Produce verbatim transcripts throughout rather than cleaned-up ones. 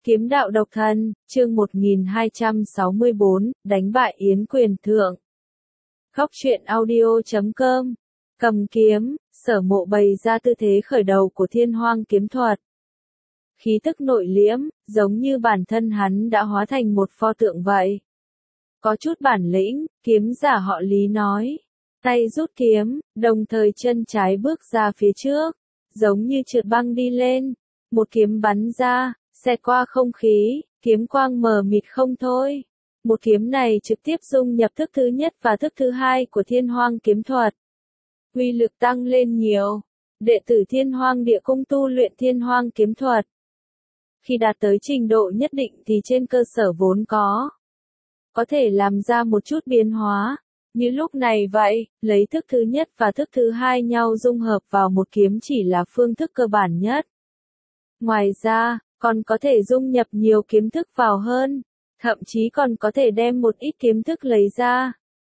Kiếm đạo độc thân, chương một nghìn hai trăm sáu mươi bốn, đánh bại Yến Quyền Thượng. Góc truyện audio chấm com. Cầm kiếm, Sở Mộ bày ra tư thế khởi đầu của Thiên Hoang kiếm thuật. Khí tức nội liễm, giống như bản thân hắn đã hóa thành một pho tượng vậy. Có chút bản lĩnh, kiếm giả họ Lý nói. Tay rút kiếm, đồng thời chân trái bước ra phía trước, giống như trượt băng đi lên. Một kiếm bắn ra, xẹt qua không khí, kiếm quang mờ mịt không thôi. Một kiếm này trực tiếp dung nhập thức thứ nhất và thức thứ hai của Thiên Hoang kiếm thuật. Uy lực tăng lên nhiều. Đệ tử Thiên Hoang Địa Cung tu luyện Thiên Hoang kiếm thuật. Khi đạt tới trình độ nhất định thì trên cơ sở vốn có, có thể làm ra một chút biến hóa. Như lúc này vậy, lấy thức thứ nhất và thức thứ hai nhau dung hợp vào một kiếm chỉ là phương thức cơ bản nhất. Ngoài ra, còn có thể dung nhập nhiều kiếm thức vào hơn, thậm chí còn có thể đem một ít kiếm thức lấy ra,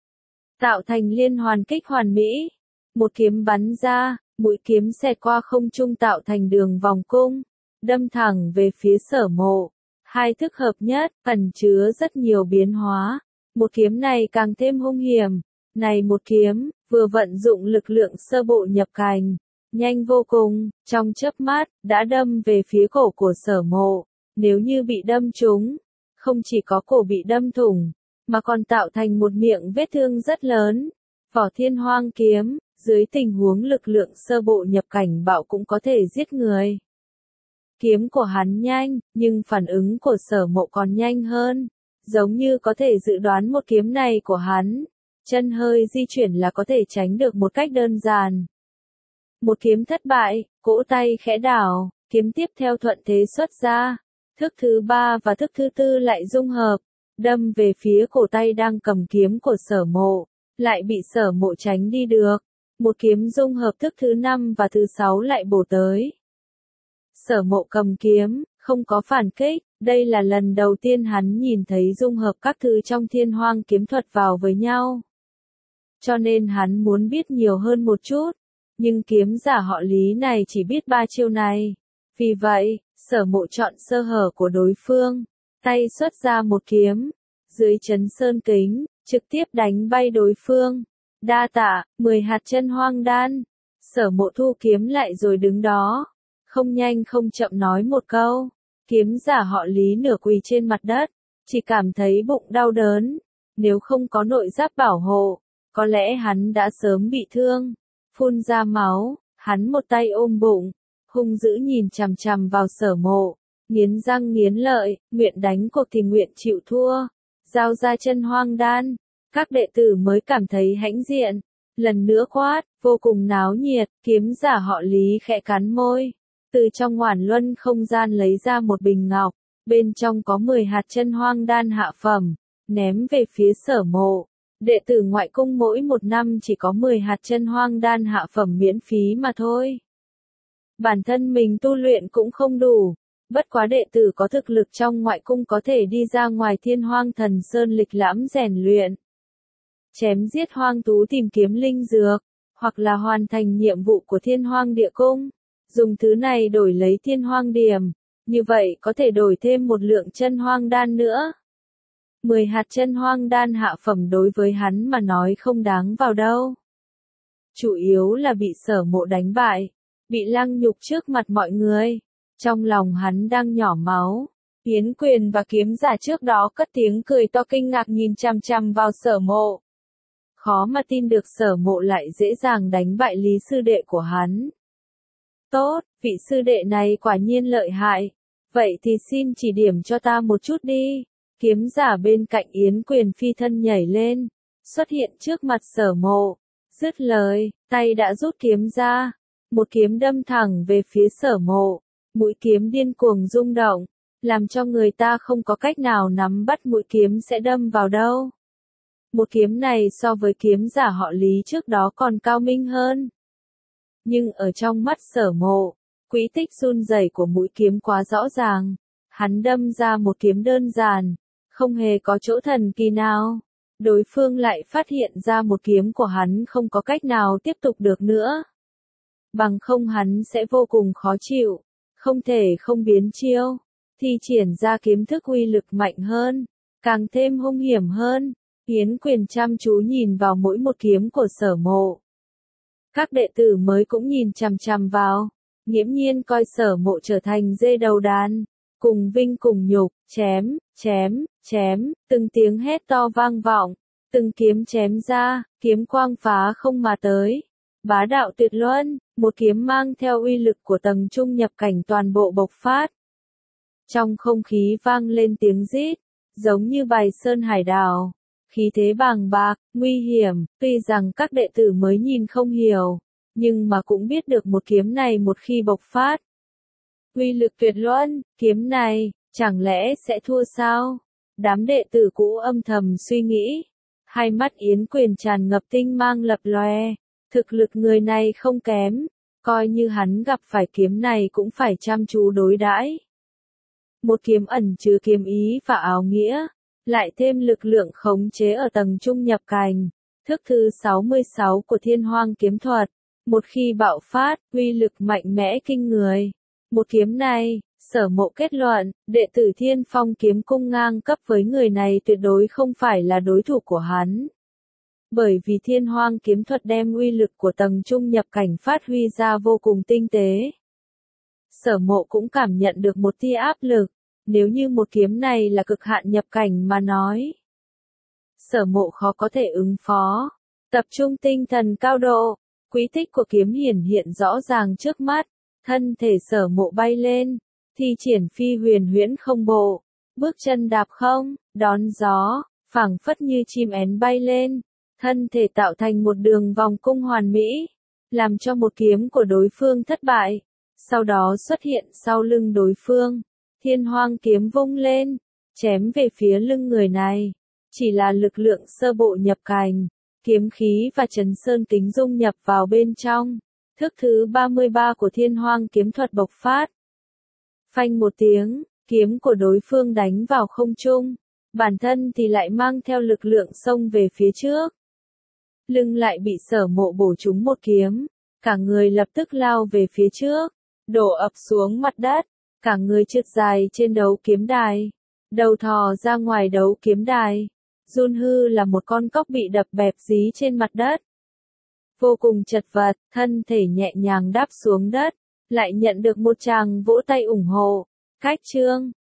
tạo thành liên hoàn kích hoàn mỹ. Một kiếm bắn ra, mũi kiếm xẹt qua không trung tạo thành đường vòng cung, đâm thẳng về phía Sở Mộ. Hai thức hợp nhất, ẩn chứa rất nhiều biến hóa. Một kiếm này càng thêm hung hiểm. Này một kiếm, vừa vận dụng lực lượng sơ bộ nhập cành, nhanh vô cùng, trong chớp mắt, đã đâm về phía cổ của Sở Mộ. Nếu như bị đâm trúng, không chỉ có cổ bị đâm thủng, mà còn tạo thành một miệng vết thương rất lớn. Vỏ Thiên Hoang kiếm, dưới tình huống lực lượng sơ bộ nhập cảnh bạo cũng có thể giết người. Kiếm của hắn nhanh, nhưng phản ứng của Sở Mộ còn nhanh hơn. Giống như có thể dự đoán một kiếm này của hắn. Chân hơi di chuyển là có thể tránh được một cách đơn giản. Một kiếm thất bại, cỗ tay khẽ đảo, kiếm tiếp theo thuận thế xuất ra. Thức thứ ba và thức thứ tư lại dung hợp, đâm về phía cổ tay đang cầm kiếm của Sở Mộ, lại bị Sở Mộ tránh đi được. Một kiếm dung hợp thức thứ năm và thứ sáu lại bổ tới. Sở Mộ cầm kiếm, không có phản kích, đây là lần đầu tiên hắn nhìn thấy dung hợp các thứ trong Thiên Hoang kiếm thuật vào với nhau. Cho nên hắn muốn biết nhiều hơn một chút, nhưng kiếm giả họ Lý này chỉ biết ba chiêu này. Vì vậy, Sở Mộ chọn sơ hở của đối phương, tay xuất ra một kiếm, dưới chấn sơn kính, trực tiếp đánh bay đối phương. Đa tạ, mười hạt chân hoang đan. Sở Mộ thu kiếm lại rồi đứng đó, không nhanh không chậm nói một câu. Kiếm giả họ Lý nửa quỳ trên mặt đất, chỉ cảm thấy bụng đau đớn. Nếu không có nội giáp bảo hộ, có lẽ hắn đã sớm bị thương, phun ra máu. Hắn một tay ôm bụng, hung dữ nhìn chằm chằm vào Sở Mộ, nghiến răng nghiến lợi, nguyện đánh cuộc thì nguyện chịu thua. Giao ra chân hoang đan. Các đệ tử mới cảm thấy hãnh diện. Lần nữa quát, vô cùng náo nhiệt. Kiếm giả họ Lý khẽ cắn môi, từ trong Oản Luân không gian lấy ra một bình ngọc, bên trong có mười hạt chân hoang đan hạ phẩm, ném về phía Sở Mộ. Đệ tử ngoại cung mỗi một năm chỉ có mười hạt chân hoang đan hạ phẩm miễn phí mà thôi. Bản thân mình tu luyện cũng không đủ, bất quá đệ tử có thực lực trong ngoại cung có thể đi ra ngoài Thiên Hoang Thần Sơn lịch lãm rèn luyện, chém giết hoang thú tìm kiếm linh dược, hoặc là hoàn thành nhiệm vụ của Thiên Hoang Địa Cung. Dùng thứ này đổi lấy Thiên Hoang Điểm, như vậy có thể đổi thêm một lượng chân hoang đan nữa. mười hạt chân hoang đan hạ phẩm đối với hắn mà nói không đáng vào đâu. Chủ yếu là bị Sở Mộ đánh bại, bị lăng nhục trước mặt mọi người. Trong lòng hắn đang nhỏ máu. Yến Quyền và kiếm giả trước đó cất tiếng cười to kinh ngạc nhìn chằm chằm vào Sở Mộ. Khó mà tin được Sở Mộ lại dễ dàng đánh bại Lý sư đệ của hắn. Tốt, vị sư đệ này quả nhiên lợi hại. Vậy thì xin chỉ điểm cho ta một chút đi. Kiếm giả bên cạnh Yến Quyền phi thân nhảy lên, xuất hiện trước mặt Sở Mộ. Dứt lời, tay đã rút kiếm ra. Một kiếm đâm thẳng về phía Sở Mộ. Mũi kiếm điên cuồng rung động, làm cho người ta không có cách nào nắm bắt mũi kiếm sẽ đâm vào đâu. Một kiếm này so với kiếm giả họ Lý trước đó còn cao minh hơn. Nhưng ở trong mắt Sở Mộ, quỹ tích run rẩy của mũi kiếm quá rõ ràng. Hắn đâm ra một kiếm đơn giản, không hề có chỗ thần kỳ nào. Đối phương lại phát hiện ra một kiếm của hắn không có cách nào tiếp tục được nữa. Bằng không hắn sẽ vô cùng khó chịu, không thể không biến chiêu. thi triển ra kiếm thức uy lực mạnh hơn, càng thêm hung hiểm hơn. Yến Quyền chăm chú nhìn vào mỗi một kiếm của Sở Mộ. Các đệ tử mới cũng nhìn chằm chằm vào, nghiễm nhiên coi Sở Mộ trở thành dê đầu đàn, cùng vinh cùng nhục, chém, chém, chém, từng tiếng hét to vang vọng, từng kiếm chém ra, kiếm quang phá không mà tới. Bá đạo tuyệt luân, một kiếm mang theo uy lực của tầng trung nhập cảnh toàn bộ bộc phát. Trong không khí vang lên tiếng rít, giống như bài sơn hải đảo, khí thế bàng bạc, nguy hiểm, tuy rằng các đệ tử mới nhìn không hiểu, nhưng mà cũng biết được một kiếm này một khi bộc phát. Uy lực tuyệt luân, kiếm này, chẳng lẽ sẽ thua sao? Đám đệ tử cũ âm thầm suy nghĩ. Hai mắt Yến Quyền tràn ngập tinh mang lập lòe, thực lực người này không kém, coi như hắn gặp phải kiếm này cũng phải chăm chú đối đãi. Một kiếm ẩn chứa kiếm ý và áo nghĩa, lại thêm lực lượng khống chế ở tầng trung nhập cảnh, thức thứ sáu mươi sáu của Thiên Hoang kiếm thuật, một khi bạo phát, uy lực mạnh mẽ kinh người. Một kiếm này, Sở Mộ kết luận, đệ tử Thiên Phong kiếm cung ngang cấp với người này tuyệt đối không phải là đối thủ của hắn. Bởi vì Thiên Hoang kiếm thuật đem uy lực của tầng trung nhập cảnh phát huy ra vô cùng tinh tế. Sở Mộ cũng cảm nhận được một tia áp lực, nếu như một kiếm này là cực hạn nhập cảnh mà nói. Sở Mộ khó có thể ứng phó, tập trung tinh thần cao độ, quỹ tích của kiếm hiển hiện rõ ràng trước mắt, thân thể Sở Mộ bay lên, thi triển phi huyền huyễn không bộ, bước chân đạp không, đón gió, phảng phất như chim én bay lên, thân thể tạo thành một đường vòng cung hoàn mỹ, làm cho một kiếm của đối phương thất bại, sau đó xuất hiện sau lưng đối phương, Thiên Hoang kiếm vung lên, chém về phía lưng người này, chỉ là lực lượng sơ bộ nhập cảnh, kiếm khí và Trấn Sơn kính dung nhập vào bên trong, thức thứ ba mươi ba của Thiên Hoang kiếm thuật bộc phát. Phanh một tiếng, kiếm của đối phương đánh vào không trung, bản thân thì lại mang theo lực lượng xông về phía trước. Lưng lại bị Sở Mộ bổ trúng một kiếm, cả người lập tức lao về phía trước, đổ ập xuống mặt đất, cả người trượt dài trên đấu kiếm đài, đầu thò ra ngoài đấu kiếm đài, run hư là một con cóc bị đập bẹp dí trên mặt đất. Vô cùng chật vật, thân thể nhẹ nhàng đáp xuống đất, lại nhận được một tràng vỗ tay ủng hộ. Cách chương